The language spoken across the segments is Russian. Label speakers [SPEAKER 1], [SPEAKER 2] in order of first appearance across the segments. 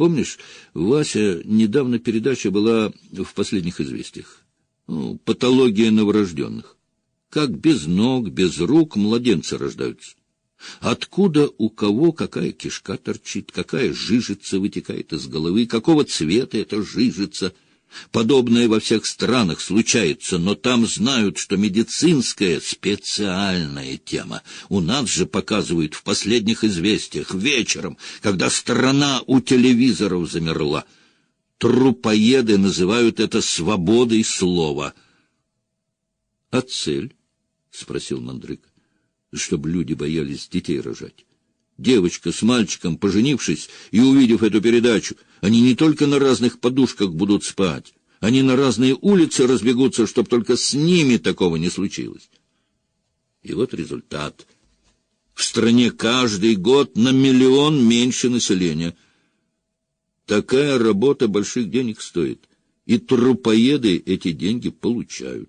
[SPEAKER 1] Помнишь, Вася, недавно передача была в «Последних известиях». Патология новорожденных. Как без ног, без рук младенцы рождаются. Откуда у кого какая кишка торчит, какая жижица вытекает из головы, какого цвета эта жижица. Подобное во всех странах случается, но там знают, что медицинская специальная тема. У нас же показывают в «Последних известиях» вечером, когда страна у телевизоров замерла. Трупоеды называют это свободой слова. — А цель? — спросил Мандрык. — Чтобы люди боялись детей рожать. Девочка с мальчиком, поженившись и увидев эту передачу, они не только на разных подушках будут спать, они на разные улицы разбегутся, чтобы только с ними такого не случилось. И вот результат. В стране каждый год на 1 миллион меньше населения. Такая работа больших денег стоит, и трупоеды эти деньги получают.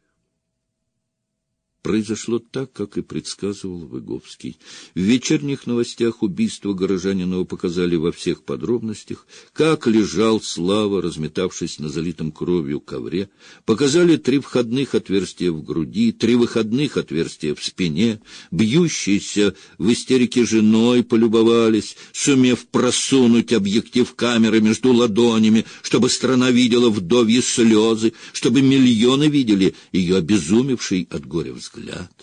[SPEAKER 1] Произошло так, как и предсказывал Выговский. В вечерних новостях убийство Горожанинова показали во всех подробностях, как лежал Слава, разметавшись на залитом кровью ковре. Показали 3 входных отверстия в груди, 3 выходных отверстия в спине. Бьющейся в истерике женой полюбовались, сумев просунуть объектив камеры между ладонями, чтобы страна видела вдовьи слезы, чтобы миллионы видели ее обезумевший от горя взгляд.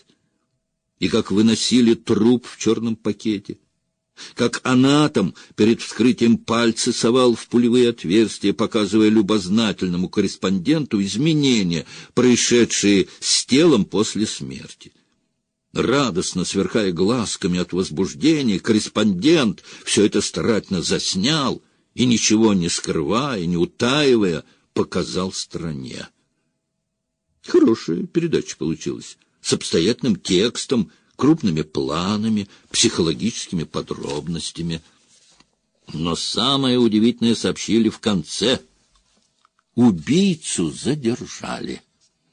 [SPEAKER 1] И как выносили труп в черном пакете, как анатом перед вскрытием пальцы совал в пулевые отверстия, показывая любознательному корреспонденту изменения, происшедшие с телом после смерти. Радостно сверкая глазками от возбуждения, корреспондент все это старательно заснял и, ничего не скрывая, не утаивая, показал стране. Хорошая передача получилась. С обстоятельным текстом, крупными планами, психологическими подробностями. Но самое удивительное сообщили в конце. Убийцу задержали.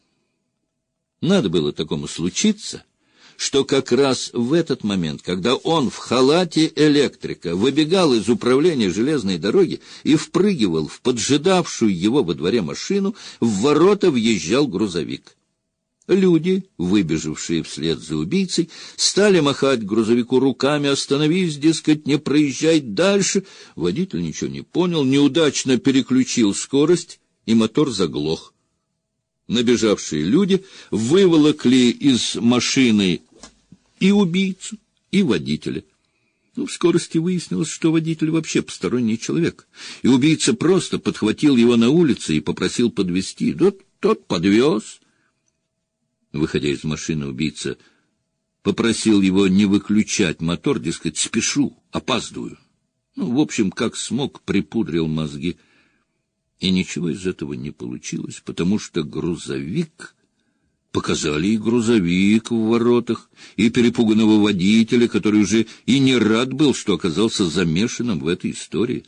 [SPEAKER 1] Надо было такому случиться, что как раз в этот момент, когда он в халате электрика выбегал из управления железной дороги и впрыгивал в поджидавшую его во дворе машину, в ворота въезжал грузовик. Люди, выбежавшие вслед за убийцей, стали махать грузовику руками: «Остановись, дескать, не проезжай дальше». Водитель ничего не понял, неудачно переключил скорость, и мотор заглох. Набежавшие люди выволокли из машины и убийцу, и водителя. В скорости выяснилось, что водитель вообще посторонний человек, и убийца просто подхватил его на улице и попросил подвезти. Да тот подвез. Выходя из машины, убийца попросил его не выключать мотор, дескать, спешу, опаздываю. В общем, как смог, припудрил мозги. И ничего из этого не получилось, потому что грузовик... Показали и грузовик в воротах, и перепуганного водителя, который уже и не рад был, что оказался замешанным в этой истории.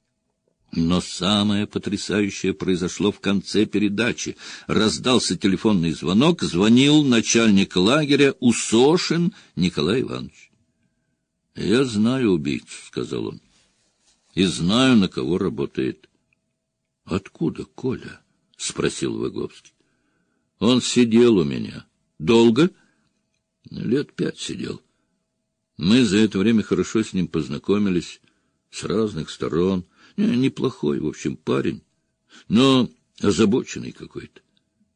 [SPEAKER 1] Но самое потрясающее произошло в конце передачи. Раздался телефонный звонок, звонил начальник лагеря Усошин Николай Иванович. — Я знаю убийцу, — сказал он, — и знаю, на кого работает. — Откуда, Коля? — спросил Выговский. — Он сидел у меня. — Долго? — 5 лет сидел. Мы за это время хорошо с ним познакомились, с разных сторон. Неплохой, в общем, парень, но озабоченный какой-то.